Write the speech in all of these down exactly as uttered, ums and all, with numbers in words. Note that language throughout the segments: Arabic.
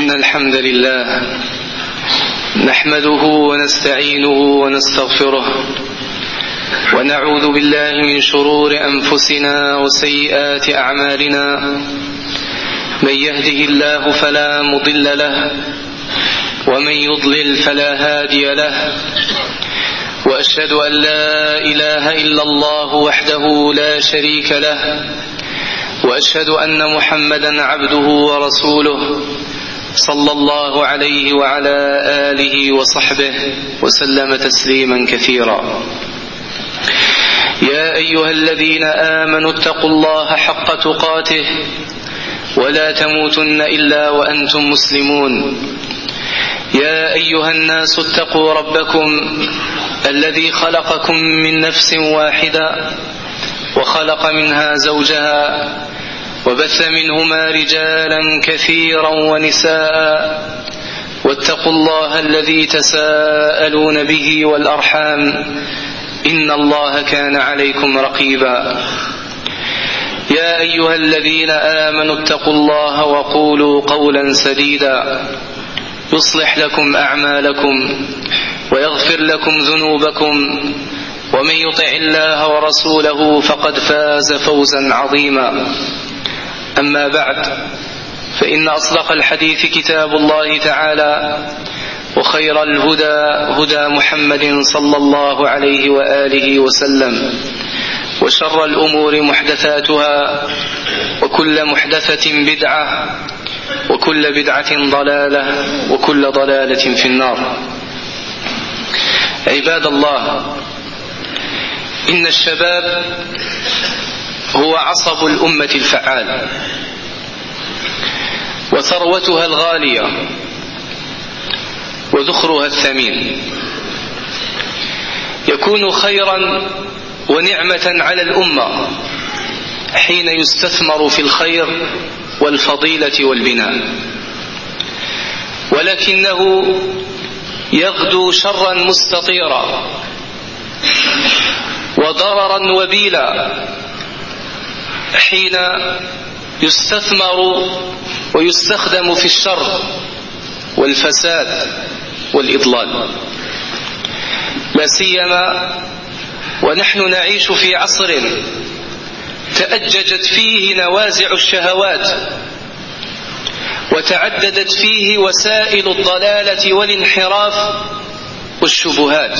إن الحمد لله نحمده ونستعينه ونستغفره ونعوذ بالله من شرور أنفسنا وسيئات أعمالنا. من يهده الله فلا مضل له ومن يضلل فلا هادي له، وأشهد أن لا إله إلا الله وحده لا شريك له، وأشهد أن محمدا عبده ورسوله صلى الله عليه وعلى آله وصحبه وسلم تسليما كثيرا. يا أيها الذين آمنوا اتقوا الله حق تقاته ولا تموتن إلا وأنتم مسلمون. يا أيها الناس اتقوا ربكم الذي خلقكم من نفس واحدة وخلق منها زوجها وبث منهما رجالا كثيرا ونساء، واتقوا الله الذي تساءلون به والأرحام إن الله كان عليكم رقيبا. يا أيها الذين آمنوا اتقوا الله وقولوا قولا سديدا يصلح لكم أعمالكم ويغفر لكم ذنوبكم، ومن يطع الله ورسوله فقد فاز فوزا عظيما. أما بعد، فإن أصدق الحديث كتاب الله تعالى، وخير الهدى هدى محمد صلى الله عليه وآله وسلم، وشر الأمور محدثاتها، وكل محدثة بدعة، وكل بدعة ضلالة، وكل ضلالة في النار. عباد الله، إن الشباب هو عصب الأمة الفعال وثروتها الغالية وذخرها الثمين. يكون خيرا ونعمة على الأمة حين يستثمر في الخير والفضيلة والبناء، ولكنه يغدو شرا مستطيرا وضررا وبيلا حين يستثمر ويستخدم في الشر والفساد والإضلال، لا سيما ونحن نعيش في عصر تأججت فيه نوازع الشهوات، وتعددت فيه وسائل الضلالة والانحراف والشبهات،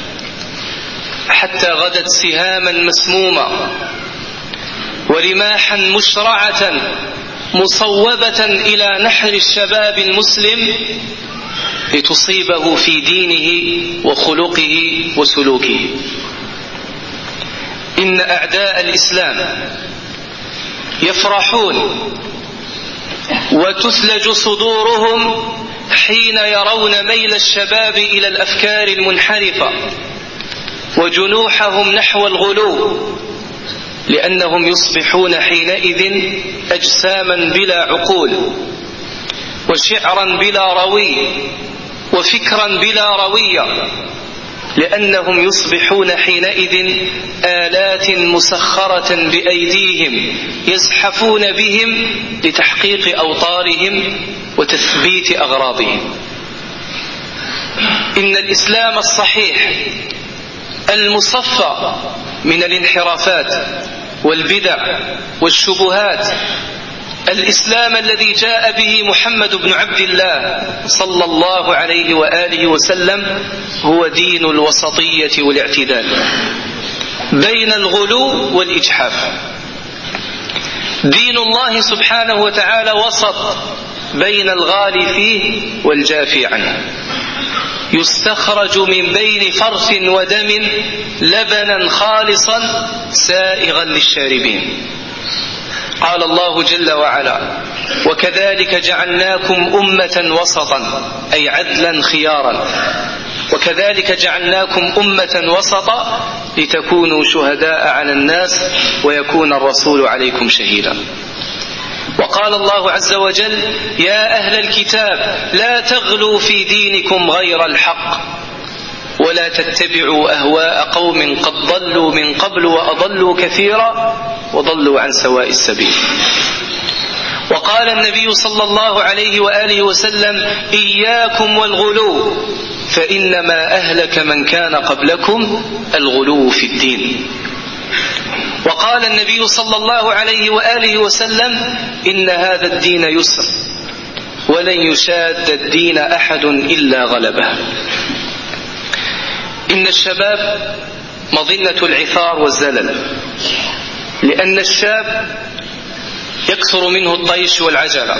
حتى غدت سهاما مسمومة ورماحا مشرعة مصوبة إلى نحر الشباب المسلم لتصيبه في دينه وخلقه وسلوكه. إن أعداء الإسلام يفرحون وتثلج صدورهم حين يرون ميل الشباب إلى الأفكار المنحرفة وجنوحهم نحو الغلو، لأنهم يصبحون حينئذ أجساما بلا عقول، وشعرا بلا روي، وفكرا بلا روية، لأنهم يصبحون حينئذ آلات مسخرة بأيديهم يزحفون بهم لتحقيق أوطارهم وتثبيت أغراضهم. إن الإسلام الصحيح المصفى من الانحرافات والبدع والشبهات، الإسلام الذي جاء به محمد بن عبد الله صلى الله عليه وآله وسلم، هو دين الوسطية والاعتدال بين الغلو والإجحاف. دين الله سبحانه وتعالى وسط بين الغالي فيه والجافي عنه، يستخرج من بين فرث ودم لبنا خالصا سائغا للشاربين. قال الله جل وعلا: وكذلك جعلناكم أمة وسطا، أي عدلا خيارا، وكذلك جعلناكم أمة وسطا لتكونوا شهداء على الناس ويكون الرسول عليكم شهيدا. وقال الله عز وجل: يا أهل الكتاب لا تغلوا في دينكم غير الحق ولا تتبعوا أهواء قوم قد ضلوا من قبل وأضلوا كثيرا وضلوا عن سواء السبيل. وقال النبي صلى الله عليه وآله وسلم: إياكم والغلو فإنما أهلك من كان قبلكم الغلو في الدين. وقال النبي صلى الله عليه وآله وسلم: إن هذا الدين يسر ولن يشاد الدين أحد إلا غلبه. إن الشباب مظنة العثار والزلل، لأن الشاب يكثر منه الطيش والعجلة،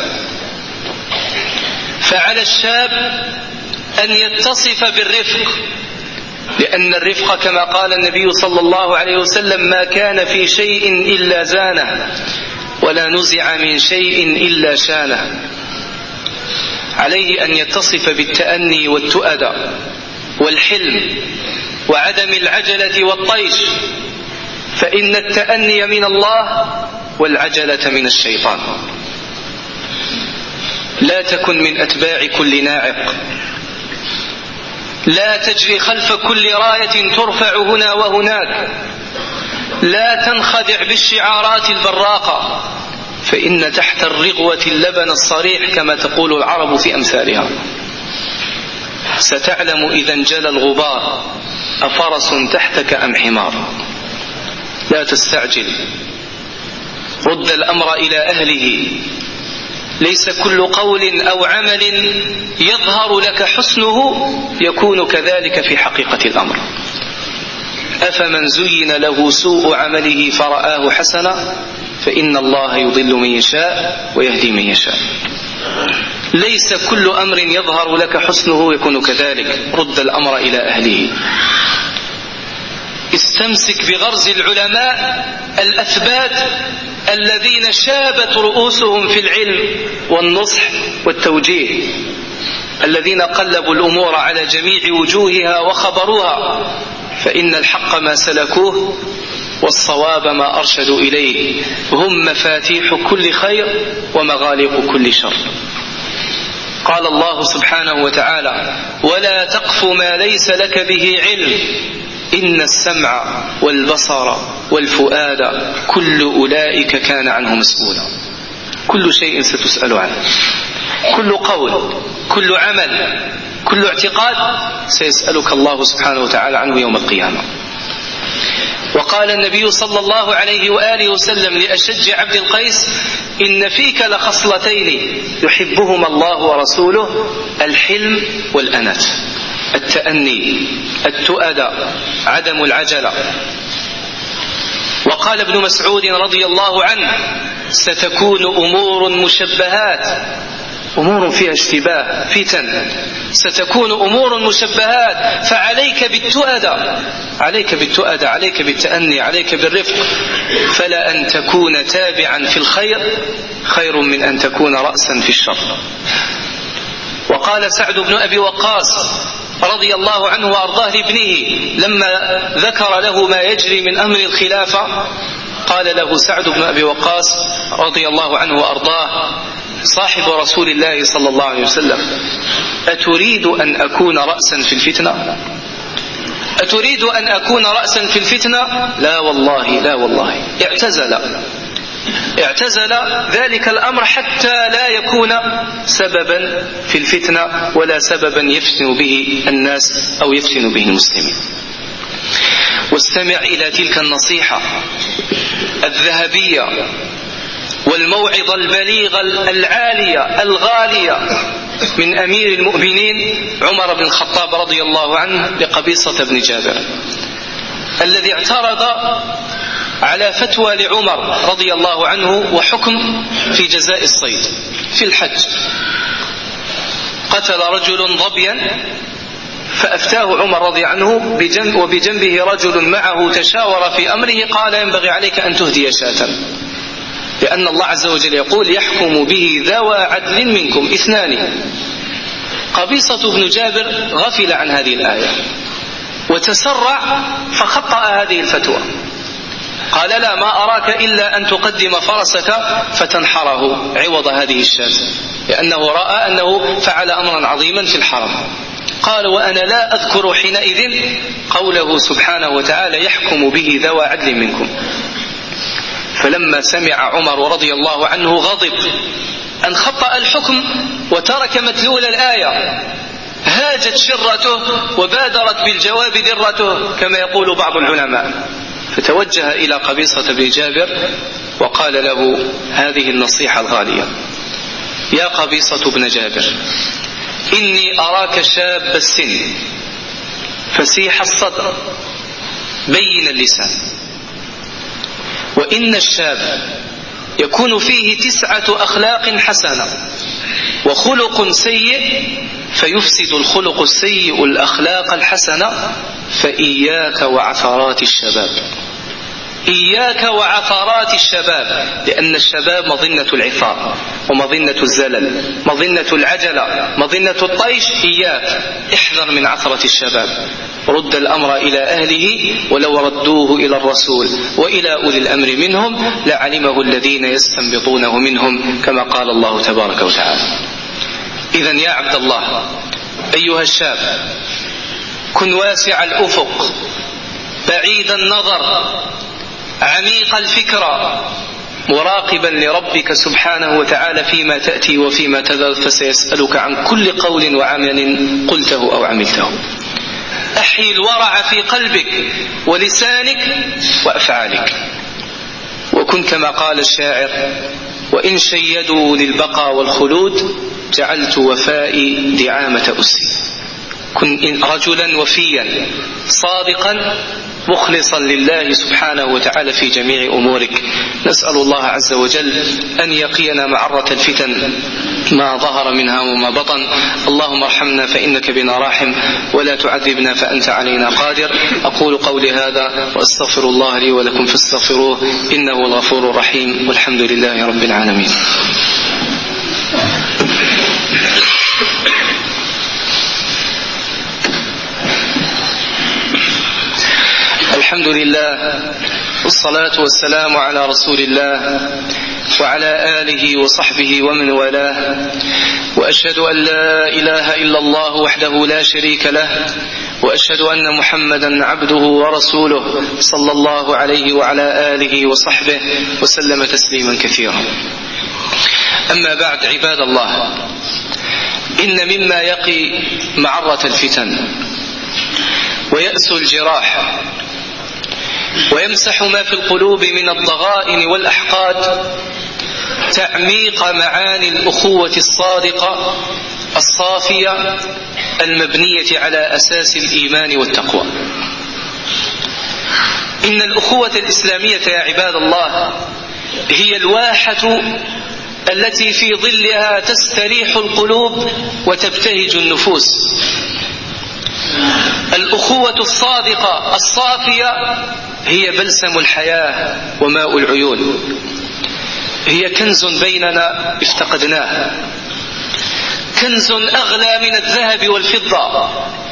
فعلى الشاب أن يتصف بالرفق، لأن الرفق كما قال النبي صلى الله عليه وسلم: ما كان في شيء إلا زانه ولا نزع من شيء إلا شانه. عليه أن يتصف بالتأني والتؤدى والحلم وعدم العجلة والطيش، فإن التأني من الله والعجلة من الشيطان. لا تكن من أتباع كل ناعق، لا تجري خلف كل راية ترفع هنا وهناك، لا تنخدع بالشعارات البراقة، فإن تحت الرغوة اللبن الصريح كما تقول العرب في أمثالها. ستعلم إذا انجلى الغبار أفرس تحتك أم حمار. لا تستعجل، رد الأمر إلى أهله. ليس كل قول أو عمل يظهر لك حسنه يكون كذلك في حقيقة الأمر. أفمن زين له سوء عمله فرآه حسنا فإن الله يضل من يشاء ويهدي من يشاء. ليس كل أمر يظهر لك حسنه يكون كذلك. رد الأمر إلى أهله. استمسك بغرز العلماء الأثبات الذين شابت رؤوسهم في العلم والنصح والتوجيه، الذين قلبوا الأمور على جميع وجوهها وخبروها، فإن الحق ما سلكوه والصواب ما أرشدوا إليه. هم مفاتيح كل خير ومغاليق كل شر. قال الله سبحانه وتعالى: ولا تقف ما ليس لك به علم إن السمع والبصر والفؤاد كل أولئك كان عنه مسؤولا. كل شيء ستسأل عنه، كل قول، كل عمل، كل اعتقاد سيسألك الله سبحانه وتعالى عنه يوم القيامة. وقال النبي صلى الله عليه وآله وسلم لأشج عبد القيس: إن فيك لخصلتين يحبهما الله ورسوله: الحلم والأنات، التأني، التؤدى، عدم العجلة. وقال ابن مسعود رضي الله عنه: ستكون أمور مشبهات، أمور فيها اشتباه، فتن، ستكون أمور مشبهات، فعليك بالتؤدى، عليك بالتؤدى، عليك بالتأني، عليك بالرفق، فلا أن تكون تابعا في الخير خير من أن تكون رأسا في الشر. وقال سعد بن أبي وقاص رضي الله عنه وأرضاه لابنه لما ذكر له ما يجري من أمر الخلافة، قال له سعد بن أبي وقاص رضي الله عنه وأرضاه صاحب رسول الله صلى الله عليه وسلم: أتريد أن أكون رأسا في الفتنة؟ أتريد أن أكون رأسا في الفتنة؟ لا والله، لا والله. اعتزل اعتزل ذلك الأمر حتى لا يكون سببا في الفتنة ولا سببا يفتن به الناس أو يفتن به المسلمين. واستمع إلى تلك النصيحة الذهبية والموعظة البليغة العالية الغالية من أمير المؤمنين عمر بن الخطاب رضي الله عنه لقبيصة بن جابر، الذي اعترض على فتوى لعمر رضي الله عنه وحكم في جزاء الصيد في الحج. قتل رجل ظبيا فأفتاه عمر رضي عنه بجنب وبجنبه رجل معه تشاور في أمره، قال: ينبغي عليك أن تهدي شاة، لأن الله عز وجل يقول: يحكم به ذوى عدل منكم اثنان. قبيصة بن جابر غفل عن هذه الآية وتسرع فخطأ هذه الفتوى، قال: لا، ما أراك إلا أن تقدم فرسك فتنحره عوض هذه الشاة، لأنه رأى أنه فعل أمرا عظيما في الحرم. قال: وأنا لا أذكر حينئذ قوله سبحانه وتعالى: يحكم به ذوى عدل منكم. فلما سمع عمر رضي الله عنه غضب أن خطأ الحكم وترك مدلول الآية، هاجت شرته وبادرت بالجواب ذرته كما يقول بعض العلماء، فتوجه إلى قبيصة بن جابر وقال له هذه النصيحة الغالية: يا قبيصة بن جابر، إني أراك شاب السن فسيح الصدر بين اللسان، وإن الشاب يكون فيه تسعة أخلاق حسنة وخلق سيء فيفسد الخلق السيء الأخلاق الحسنة، فإياك وعثرات الشباب، إياك وعثرات الشباب، لأن الشباب مظنة العثار ومظنة الزلل، مظنة العجلة، مظنة الطيش. إياك، احذر من عثرة الشباب، رد الأمر إلى أهله، ولو ردوه إلى الرسول وإلى أولي الأمر منهم لعلمه الذين يستنبطونه منهم، كما قال الله تبارك وتعالى. إذن يا عبد الله أيها الشاب، كن واسع الأفق بعيد النظر عميق الفكرة، مراقبا لربك سبحانه وتعالى فيما تأتي وفيما تذر، فسيسألك عن كل قول وعمل قلته أو عملته. أحيي الورع في قلبك ولسانك وأفعالك، وكن كما قال الشاعر: وإن شيدوا للبقى والخلود جعلت وفائي دعامة أسي. كن رجلا وفيا صادقا مخلصا لله سبحانه وتعالى في جميع أمورك. نسأل الله عز وجل أن يقينا معرة الفتن ما ظهر منها وما بطن. اللهم ارحمنا فإنك بنا راحم، ولا تعذبنا فأنت علينا قادر. أقول قولي هذا وأستغفر الله لي ولكم فاستغفروه إنه الغفور الرحيم، والحمد لله رب العالمين. الحمد لله والصلاة والسلام على رسول الله وعلى آله وصحبه ومن والاه، وأشهد أن لا إله إلا الله وحده لا شريك له، وأشهد أن محمدا عبده ورسوله صلى الله عليه وعلى آله وصحبه وسلم تسليما كثيرا. أما بعد، عباد الله، إن مما يقي معرة الفتن ويأسو الجراح ويمسح ما في القلوب من الضغائن والأحقاد تعميق معاني الأخوة الصادقة الصافية المبنية على أساس الإيمان والتقوى. إن الأخوة الإسلامية يا عباد الله هي الواحة التي في ظلها تستريح القلوب وتبتهج النفوس. الأخوة الصادقة الصافية هي بلسم الحياة وماء العيون، هي كنز بيننا افتقدناه، كنز أغلى من الذهب والفضة،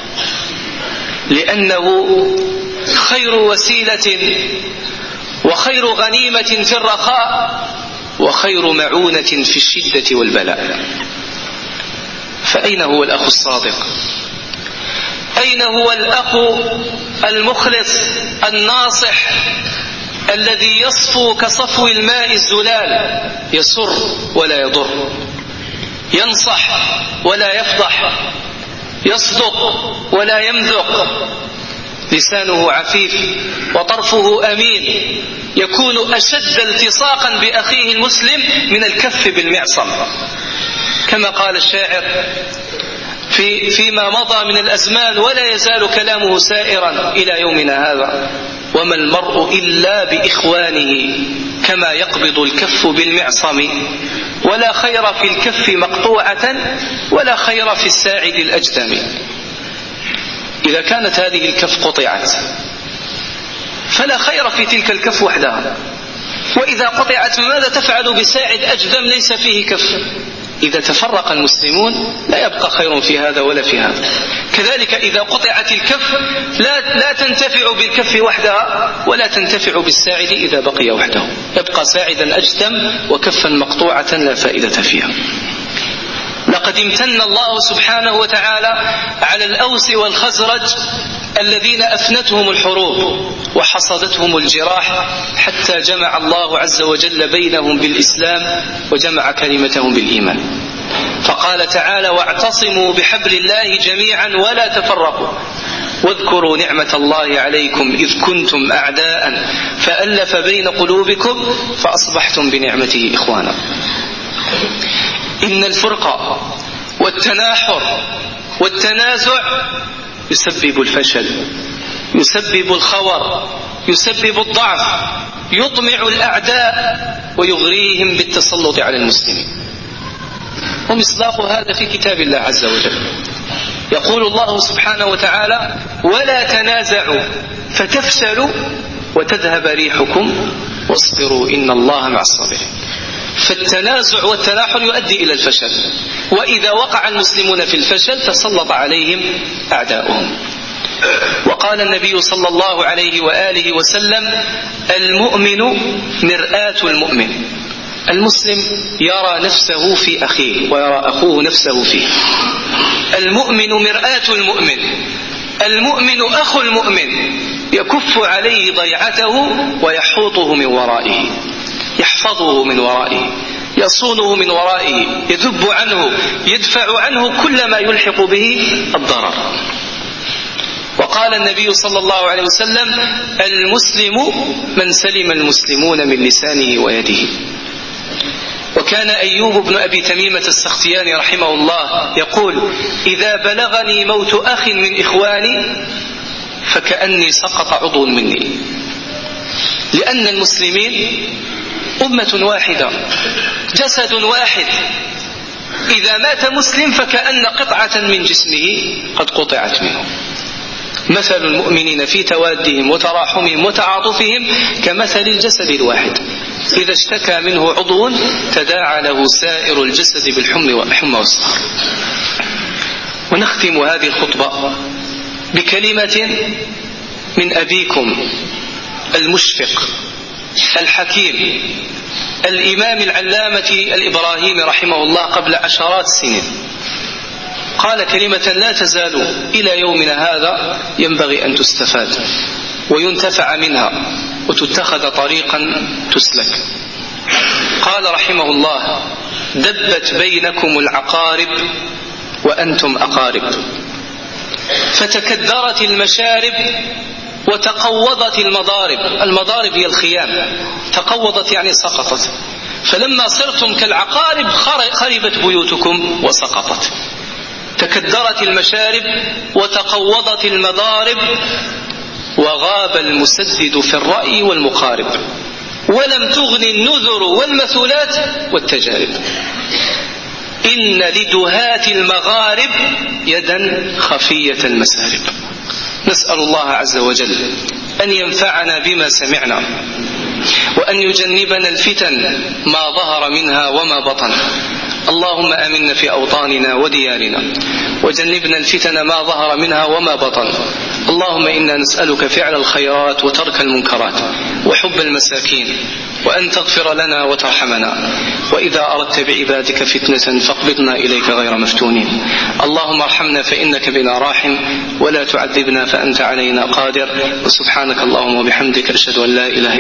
لأنه خير وسيلة وخير غنيمة في الرخاء وخير معونة في الشدة والبلاء. فأين هو الأخ الصادق؟ أين هو الأخ المخلص الناصح الذي يصفو كصفو الماء الزلال، يسر ولا يضر، ينصح ولا يفضح، يصدق ولا يمذق، لسانه عفيف وطرفه أمين، يكون أشد التصاقا بأخيه المسلم من الكف بالمعصم، كما قال الشاعر في فيما مضى من الأزمان: ولا يزال كلامه سائرا إلى يومنا هذا، وما المرء إلا بإخوانه كما يقبض الكف بالمعصم، ولا خير في الكف مقطوعة ولا خير في الساعد الأجدم. إذا كانت هذه الكف قطعت فلا خير في تلك الكف وحدها، وإذا قطعت ماذا تفعل بساعد أجدم ليس فيه كف؟ إذا تفرق المسلمون لا يبقى خير في هذا ولا في هذا. كذلك إذا قطعت الكف لا, لا تنتفع بالكف وحدها ولا تنتفع بالساعد إذا بقي وحده، يبقى ساعدا أجتم وكفا مقطوعة لا فائدة فيها. لقد امتن الله سبحانه وتعالى على الأوس والخزرج الذين أفنتهم الحروب وحصدتهم الجراح حتى جمع الله عز وجل بينهم بالإسلام وجمع كلمتهم بالإيمان. فقال تعالى: واعتصموا بحبل الله جميعا ولا تفرقوا واذكروا نعمة الله عليكم إذ كنتم أعداء فألف بين قلوبكم فأصبحتم بنعمته إخوانا. إن الفرقة والتناحر والتنازع يسبب الفشل، يسبب الخور، يسبب الضعف، يطمع الأعداء ويغريهم بالتسلط على المسلمين. ومصداق هذا في كتاب الله عز وجل. يقول الله سبحانه وتعالى: ولا تنازعوا فتفشلوا وتذهب ريحكم واصبروا إن الله مع الصابرين. فالتنازع والتناحر يؤدي إلى الفشل، وإذا وقع المسلمون في الفشل تسلط عليهم أعداؤهم. وقال النبي صلى الله عليه وآله وسلم: المؤمن مرآة المؤمن. المسلم يرى نفسه في أخيه ويرى أخوه نفسه فيه. المؤمن مرآة المؤمن، المؤمن أخو المؤمن، يكف عليه ضيعته ويحوطه من ورائه، يحفظه من ورائه، يصونه من ورائه، يذب عنه، يدفع عنه كل ما يلحق به الضرر. وقال النبي صلى الله عليه وسلم: المسلم من سلم المسلمون من لسانه ويده. وكان أيوب بن أبي تميمة السختياني رحمه الله يقول: إذا بلغني موت أخ من إخواني فكأني سقط عضو مني. لأن المسلمين أمة واحدة، جسد واحد، إذا مات مسلم فكأن قطعة من جسمه قد قطعت منه. مثل المؤمنين في توادهم وتراحمهم وتعاطفهم كمثل الجسد الواحد، إذا اشتكى منه عضو تداعى له سائر الجسد بالحمى والسهر. ونختم هذه الخطبة بكلمة من أبيكم المشفق الحكيم الإمام العلامة الإبراهيمي رحمه الله قبل عشرات السنين. قال كلمة لا تزال إلى يومنا هذا ينبغي أن تستفاد وينتفع منها وتتخذ طريقا تسلك. قال رحمه الله: دبت بينكم العقارب وأنتم أقارب، فتكدرت المشارب وتقوضت المضارب. المضارب هي الخيام، تقوضت يعني سقطت. فلما صرتم كالعقارب خربت بيوتكم وسقطت. تكدرت المشارب وتقوضت المضارب وغاب المسدد في الرأي والمقارب، ولم تغن النذر والمثلات والتجارب. إن لدهات المغارب يدا خفية المسارب. نسأل الله عز وجل أن ينفعنا بما سمعنا، وأن يجنبنا الفتن ما ظهر منها وما بطن. اللهم آمنا في أوطاننا وديارنا، وجنبنا الفتن ما ظهر منها وما بطن. اللهم إنا نسألك فعل الخيرات وترك المنكرات وحب المساكين، وأن تغفر لنا وترحمنا، وإذا أردت بعبادك فتنة فاقبضنا إليك غير مفتونين. اللهم ارحمنا فإنك بنا راحم، ولا تعذبنا فأنت علينا قادر. وسبحانك اللهم وبحمدك أشهد أن لا إله